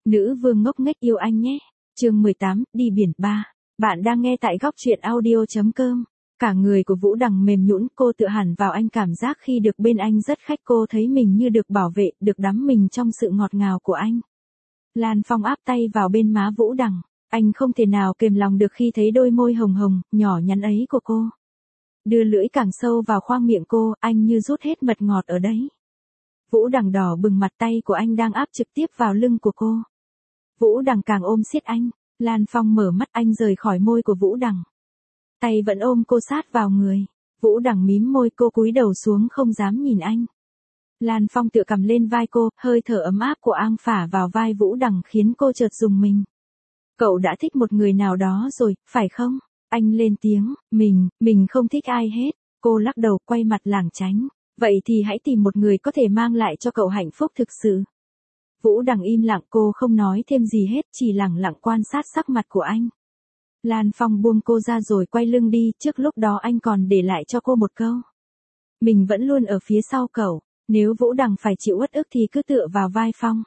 Nữ vương ngốc nghếch yêu anh nhé. Chương 18, đi biển 3. Bạn đang nghe tại góc truyện audio.com. Cả người của Vũ Đằng mềm nhũn, cô tựa hẳn vào anh, cảm giác khi được bên anh rất khách, cô thấy mình như được bảo vệ, được đắm mình trong sự ngọt ngào của anh. Lan Phong áp tay vào bên má Vũ Đằng, anh không thể nào kềm lòng được khi thấy đôi môi hồng hồng, nhỏ nhắn ấy của cô. Đưa lưỡi càng sâu vào khoang miệng cô, anh như rút hết mật ngọt ở đấy. Vũ Đằng đỏ bừng mặt, tay của anh đang áp trực tiếp vào lưng của cô. Vũ Đằng càng ôm siết anh. Lan Phong mở mắt, anh rời khỏi môi của Vũ Đằng. Tay vẫn ôm cô sát vào người. Vũ Đằng mím môi, cô cúi đầu xuống không dám nhìn anh. Lan Phong tựa cằm lên vai cô, hơi thở ấm áp của Ang phả vào vai Vũ Đằng khiến cô chợt rùng mình. Cậu đã thích một người nào đó rồi, phải không? Anh lên tiếng, mình không thích ai hết. Cô lắc đầu, quay mặt lảng tránh. Vậy thì hãy tìm một người có thể mang lại cho cậu hạnh phúc thực sự. Vũ Đằng im lặng, cô không nói thêm gì hết, chỉ lẳng lặng quan sát sắc mặt của anh. Lan Phong buông cô ra rồi quay lưng đi, trước lúc đó anh còn để lại cho cô một câu. Mình vẫn luôn ở phía sau cậu, nếu Vũ Đằng phải chịu uất ức thì cứ tựa vào vai Phong.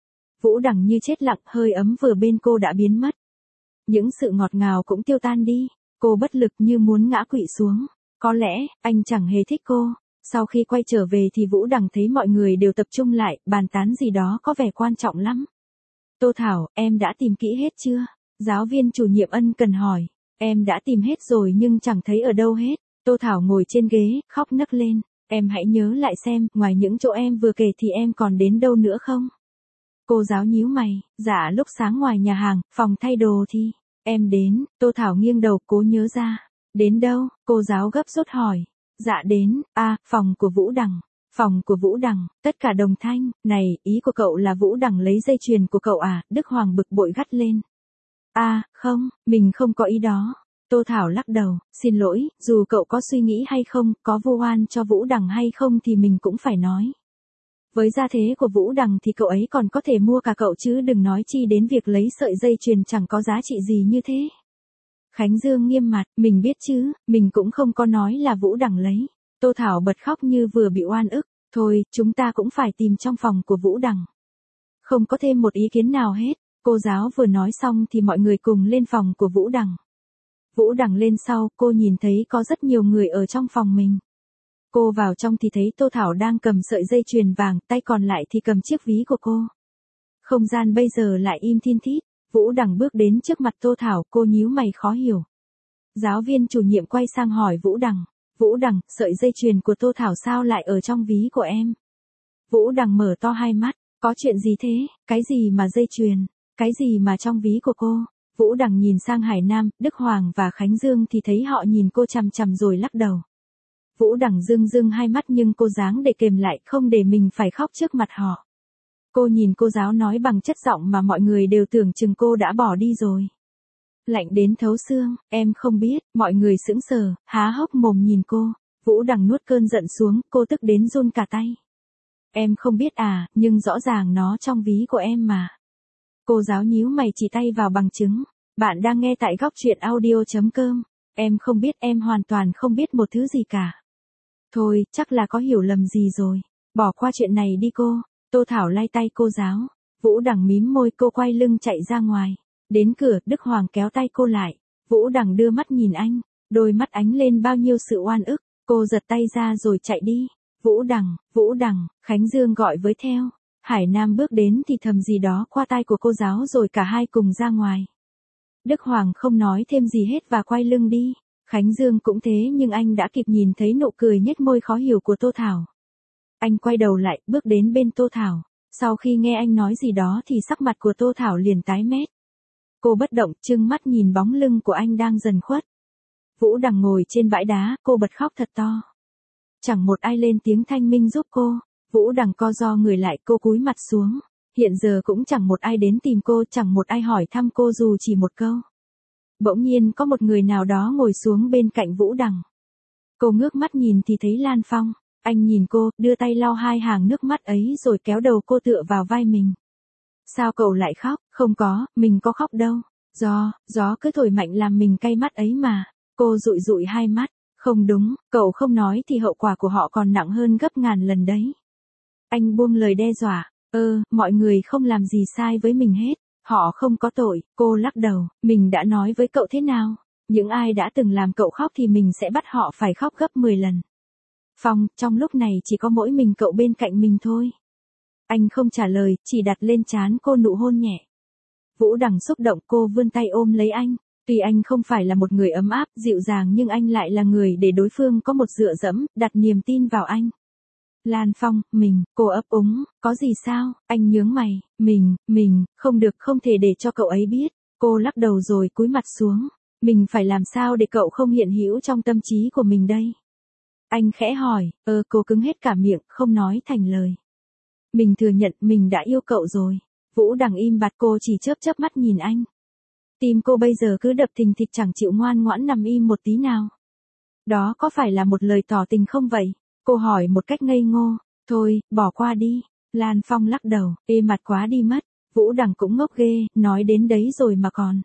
Vũ Đằng như chết lặng, hơi ấm vừa bên cô đã biến mất. Những sự ngọt ngào cũng tiêu tan đi, cô bất lực như muốn ngã quỵ xuống. Có lẽ, anh chẳng hề thích cô. Sau khi quay trở về thì Vũ Đằng thấy mọi người đều tập trung lại, bàn tán gì đó có vẻ quan trọng lắm. Tô Thảo, em đã tìm kỹ hết chưa? Giáo viên chủ nhiệm ân cần hỏi. Em đã tìm hết rồi nhưng chẳng thấy ở đâu hết. Tô Thảo ngồi trên ghế, khóc nấc lên. Em hãy nhớ lại xem, ngoài những chỗ em vừa kể thì em còn đến đâu nữa không? Cô giáo nhíu mày, dạ lúc sáng ngoài nhà hàng, phòng thay đồ thì, em đến. Tô Thảo nghiêng đầu, cố nhớ ra. Đến đâu? Cô giáo gấp rút hỏi. Dạ đến, phòng của Vũ Đằng. Phòng của Vũ Đằng, tất cả đồng thanh. Này, ý của cậu là Vũ Đằng lấy dây chuyền của cậu à? Đức Hoàng bực bội gắt lên. Không, mình không có ý đó. Tô Thảo lắc đầu, xin lỗi, dù cậu có suy nghĩ hay không, có vu oan cho Vũ Đằng hay không thì mình cũng phải nói. Với gia thế của Vũ Đằng thì cậu ấy còn có thể mua cả cậu chứ đừng nói chi đến việc lấy sợi dây chuyền chẳng có giá trị gì như thế. Khánh Dương nghiêm mặt, mình biết chứ, mình cũng không có nói là Vũ Đằng lấy. Tô Thảo bật khóc như vừa bị oan ức, thôi, chúng ta cũng phải tìm trong phòng của Vũ Đằng. Không có thêm một ý kiến nào hết, cô giáo vừa nói xong thì mọi người cùng lên phòng của Vũ Đằng. Vũ Đằng lên sau, cô nhìn thấy có rất nhiều người ở trong phòng mình. Cô vào trong thì thấy Tô Thảo đang cầm sợi dây chuyền vàng, tay còn lại thì cầm chiếc ví của cô. Không gian bây giờ lại im thin thít. Vũ Đằng bước đến trước mặt Tô Thảo, cô nhíu mày khó hiểu. Giáo viên chủ nhiệm quay sang hỏi Vũ Đằng. Vũ Đằng, sợi dây chuyền của Tô Thảo sao lại ở trong ví của em? Vũ Đằng mở to hai mắt, có chuyện gì thế? Cái gì mà dây chuyền? Cái gì mà trong ví của cô? Vũ Đằng nhìn sang Hải Nam, Đức Hoàng và Khánh Dương thì thấy họ nhìn cô chằm chằm rồi lắc đầu. Vũ Đằng rưng hai mắt nhưng cô dáng để kềm lại, không để mình phải khóc trước mặt họ. Cô nhìn cô giáo nói bằng chất giọng mà mọi người đều tưởng chừng cô đã bỏ đi rồi. Lạnh đến thấu xương, em không biết, mọi người sững sờ, há hốc mồm nhìn cô. Vũ Đằng nuốt cơn giận xuống, cô tức đến run cả tay. Em không biết à, nhưng rõ ràng nó trong ví của em mà. Cô giáo nhíu mày chỉ tay vào bằng chứng. Bạn đang nghe tại góc truyện audio.com. Em không biết, em hoàn toàn không biết một thứ gì cả. Thôi, chắc là có hiểu lầm gì rồi. Bỏ qua chuyện này đi cô. Tô Thảo lay tay cô giáo. Vũ Đằng mím môi, cô quay lưng chạy ra ngoài. Đến cửa, Đức Hoàng kéo tay cô lại. Vũ Đằng đưa mắt nhìn anh. Đôi mắt ánh lên bao nhiêu sự oan ức. Cô giật tay ra rồi chạy đi. Vũ Đằng, Khánh Dương gọi với theo. Hải Nam bước đến thì thầm gì đó qua tai của cô giáo rồi cả hai cùng ra ngoài. Đức Hoàng không nói thêm gì hết và quay lưng đi. Khánh Dương cũng thế nhưng anh đã kịp nhìn thấy nụ cười nhếch môi khó hiểu của Tô Thảo. Anh quay đầu lại, bước đến bên Tô Thảo. Sau khi nghe anh nói gì đó thì sắc mặt của Tô Thảo liền tái mét. Cô bất động, trừng mắt nhìn bóng lưng của anh đang dần khuất. Vũ Đằng ngồi trên bãi đá, cô bật khóc thật to. Chẳng một ai lên tiếng thanh minh giúp cô. Vũ Đằng co ro người lại, cô cúi mặt xuống. Hiện giờ cũng chẳng một ai đến tìm cô, chẳng một ai hỏi thăm cô dù chỉ một câu. Bỗng nhiên có một người nào đó ngồi xuống bên cạnh Vũ Đằng. Cô ngước mắt nhìn thì thấy Lan Phong. Anh nhìn cô, đưa tay lau hai hàng nước mắt ấy rồi kéo đầu cô tựa vào vai mình. Sao cậu lại khóc? Không có, mình có khóc đâu. Gió cứ thổi mạnh làm mình cay mắt ấy mà. Cô dụi dụi hai mắt. Không đúng, cậu không nói thì hậu quả của họ còn nặng hơn gấp ngàn lần đấy. Anh buông lời đe dọa. Mọi người không làm gì sai với mình hết. Họ không có tội, cô lắc đầu, mình đã nói với cậu thế nào? Những ai đã từng làm cậu khóc thì mình sẽ bắt họ phải khóc gấp 10 lần. Phong, trong lúc này chỉ có mỗi mình cậu bên cạnh mình thôi. Anh không trả lời, chỉ đặt lên trán cô nụ hôn nhẹ. Vũ Đằng xúc động, cô vươn tay ôm lấy anh. Tuy anh không phải là một người ấm áp, dịu dàng nhưng anh lại là người để đối phương có một dựa dẫm, đặt niềm tin vào anh. Lan Phong, cô ấp úng, có gì sao? Anh nhướng mày, không được, không thể để cho cậu ấy biết. Cô lắc đầu rồi cúi mặt xuống. Mình phải làm sao để cậu không hiện hữu trong tâm trí của mình đây? Anh khẽ hỏi, cô cứng hết cả miệng, không nói thành lời. Mình thừa nhận mình đã yêu cậu rồi. Vũ Đằng im bặt, cô chỉ chớp chớp mắt nhìn anh. Tim cô bây giờ cứ đập thình thịch chẳng chịu ngoan ngoãn nằm im một tí nào. Đó có phải là một lời tỏ tình không vậy? Cô hỏi một cách ngây ngô. Thôi, bỏ qua đi. Lan Phong lắc đầu, ê mặt quá đi mất. Vũ Đằng cũng ngốc ghê, nói đến đấy rồi mà còn.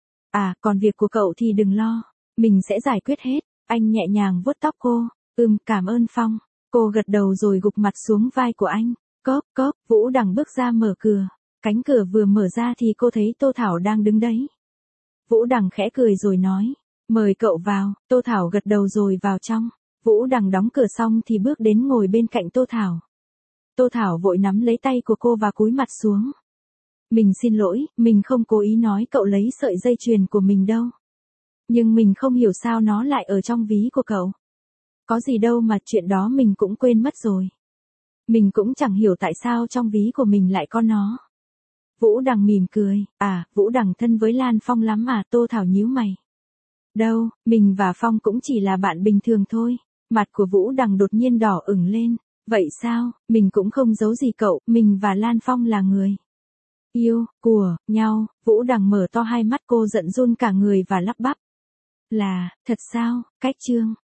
Còn việc của cậu thì đừng lo. Mình sẽ giải quyết hết. Anh nhẹ nhàng vuốt tóc cô. Cảm ơn Phong. Cô gật đầu rồi gục mặt xuống vai của anh. Cốp, Vũ Đằng bước ra mở cửa. Cánh cửa vừa mở ra thì cô thấy Tô Thảo đang đứng đấy. Vũ Đằng khẽ cười rồi nói. Mời cậu vào. Tô Thảo gật đầu rồi vào trong. Vũ Đằng đóng cửa xong thì bước đến ngồi bên cạnh Tô Thảo. Tô Thảo vội nắm lấy tay của cô và cúi mặt xuống. Mình xin lỗi, mình không cố ý nói cậu lấy sợi dây chuyền của mình đâu. Nhưng mình không hiểu sao nó lại ở trong ví của cậu. Có gì đâu mà chuyện đó mình cũng quên mất rồi. Mình cũng chẳng hiểu tại sao trong ví của mình lại có nó. Vũ Đằng mỉm cười, Vũ Đằng thân với Lan Phong lắm à? Tô Thảo nhíu mày. Đâu, mình và Phong cũng chỉ là bạn bình thường thôi. Mặt của Vũ Đằng đột nhiên đỏ ửng lên. Vậy sao, mình cũng không giấu gì cậu, mình và Lan Phong là người yêu của nhau. Vũ Đằng mở to hai mắt, cô giận run cả người và lắp bắp. Là, thật sao? Cách chương